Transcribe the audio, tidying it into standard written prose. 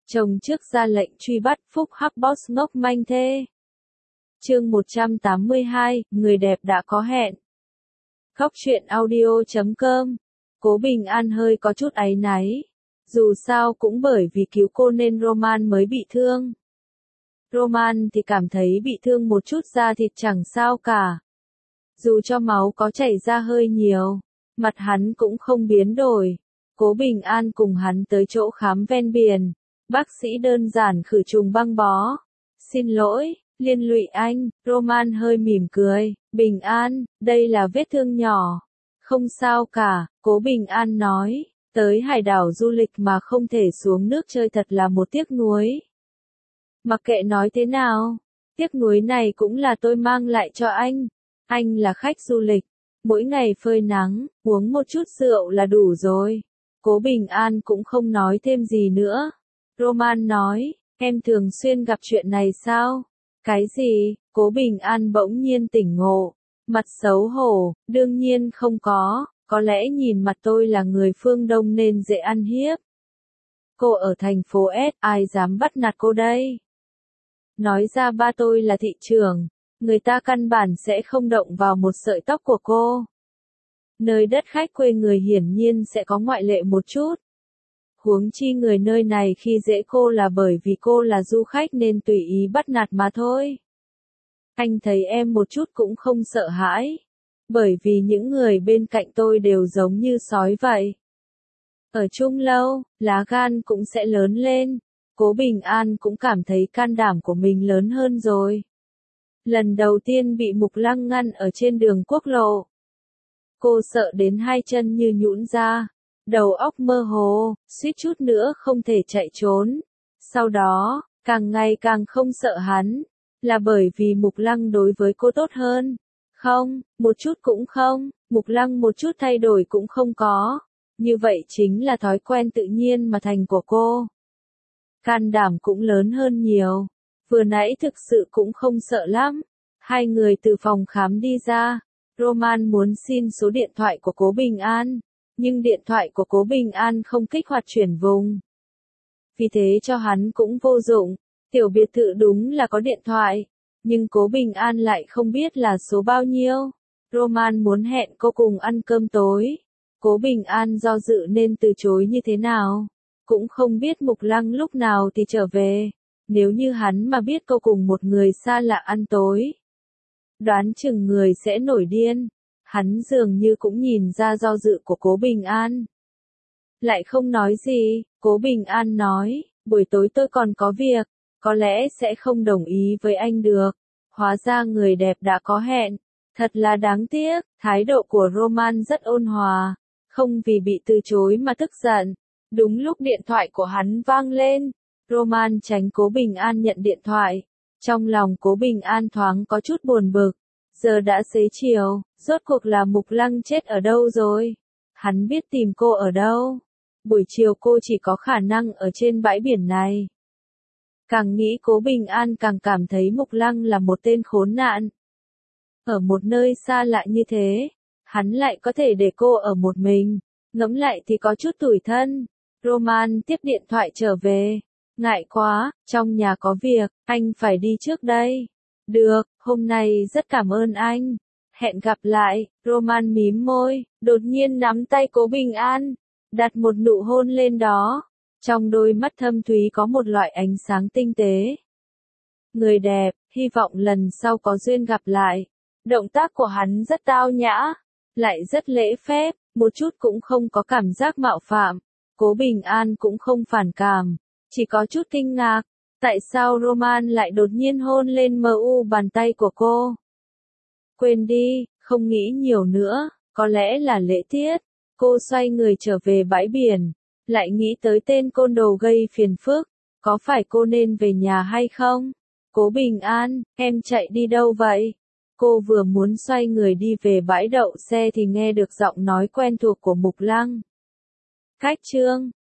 Chồng trước ra lệnh truy bắt Phúc Hắc Boss ngốc manh thê. Chương 182, người đẹp đã có hẹn. Khóc chuyện audio.com. Cố Bình An hơi có chút áy náy. Dù sao cũng bởi vì cứu cô nên Roman mới bị thương. Roman thì cảm thấy bị thương một chút da thịt chẳng sao cả. Dù cho máu có chảy ra hơi nhiều, mặt hắn cũng không biến đổi. Cố Bình An cùng hắn tới chỗ khám ven biển. Bác sĩ đơn giản khử trùng băng bó. Xin lỗi, liên lụy anh. Roman hơi mỉm cười. Bình An, đây là vết thương nhỏ. Không sao cả, Cố Bình An nói. Tới hải đảo du lịch mà không thể xuống nước chơi thật là một tiếc nuối. Mặc kệ nói thế nào, tiếc nuối này cũng là tôi mang lại cho anh. Anh là khách du lịch, mỗi ngày phơi nắng, uống một chút rượu là đủ rồi. Cố Bình An cũng không nói thêm gì nữa. Roman nói, em thường xuyên gặp chuyện này sao? Cái gì? Cố Bình An bỗng nhiên tỉnh ngộ, mặt xấu hổ, đương nhiên không có lẽ nhìn mặt tôi là người phương Đông nên dễ ăn hiếp. Cô ở thành phố S, ai dám bắt nạt cô đây? Nói ra ba tôi là thị trưởng, người ta căn bản sẽ không động vào một sợi tóc của cô. Nơi đất khách quê người hiển nhiên sẽ có ngoại lệ một chút. Huống chi người nơi này khi dễ cô là bởi vì cô là du khách nên tùy ý bắt nạt mà thôi. Anh thấy em một chút cũng không sợ hãi. Bởi vì những người bên cạnh tôi đều giống như sói vậy. Ở chung lâu, lá gan cũng sẽ lớn lên. Cố Bình An cũng cảm thấy can đảm của mình lớn hơn rồi. Lần đầu tiên bị Mục Lăng ngăn ở trên đường quốc lộ. Cô sợ đến hai chân như nhũn ra. Đầu óc mơ hồ, suýt chút nữa không thể chạy trốn. Sau đó, càng ngày càng không sợ hắn. Là bởi vì Mục Lăng đối với cô tốt hơn. Không, một chút cũng không, Mục Lăng một chút thay đổi cũng không có. Như vậy chính là thói quen tự nhiên mà thành của cô. Can đảm cũng lớn hơn nhiều. Vừa nãy thực sự cũng không sợ lắm. Hai người từ phòng khám đi ra. Roman muốn xin số điện thoại của Cố Bình An. Nhưng điện thoại của Cố Bình An không kích hoạt chuyển vùng. Vì thế cho hắn cũng vô dụng. Tiểu biệt thự đúng là có điện thoại. Nhưng Cố Bình An lại không biết là số bao nhiêu. Roman muốn hẹn cô cùng ăn cơm tối. Cố Bình An do dự nên từ chối như thế nào. Cũng không biết Mục Lăng lúc nào thì trở về. Nếu như hắn mà biết cô cùng một người xa lạ ăn tối, đoán chừng người sẽ nổi điên. Hắn dường như cũng nhìn ra do dự của Cố Bình An. Lại không nói gì, Cố Bình An nói, buổi tối tôi còn có việc, có lẽ sẽ không đồng ý với anh được. Hóa ra người đẹp đã có hẹn. Thật là đáng tiếc, thái độ của Roman rất ôn hòa, không vì bị từ chối mà tức giận. Đúng lúc điện thoại của hắn vang lên, Roman tránh Cố Bình An nhận điện thoại. Trong lòng Cố Bình An thoáng có chút buồn bực. Giờ đã xế chiều, rốt cuộc là Mục Lăng chết ở đâu rồi? Hắn biết tìm cô ở đâu? Buổi chiều cô chỉ có khả năng ở trên bãi biển này. Càng nghĩ Cố Bình An càng cảm thấy Mục Lăng là một tên khốn nạn. Ở một nơi xa lạ như thế, hắn lại có thể để cô ở một mình. Ngẫm lại thì có chút tủi thân. Roman tiếp điện thoại trở về. Ngại quá, trong nhà có việc, anh phải đi trước đây. Được, hôm nay rất cảm ơn anh. Hẹn gặp lại. Roman mím môi, đột nhiên nắm tay Cố Bình An, đặt một nụ hôn lên đó. Trong đôi mắt thâm thúy có một loại ánh sáng tinh tế. Người đẹp, hy vọng lần sau có duyên gặp lại. Động tác của hắn rất tao nhã, lại rất lễ phép, một chút cũng không có cảm giác mạo phạm. Cố Bình An cũng không phản cảm, chỉ có chút kinh ngạc. Tại sao Roman lại đột nhiên hôn lên bàn tay của cô? Quên đi, không nghĩ nhiều nữa, có lẽ là lễ tiết. Cô xoay người trở về bãi biển, lại nghĩ tới tên côn đồ gây phiền phức. Có phải cô nên về nhà hay không? Cố Bình An, em chạy đi đâu vậy? Cô vừa muốn xoay người đi về bãi đậu xe thì nghe được giọng nói quen thuộc của Mục Lăng. Khách trương,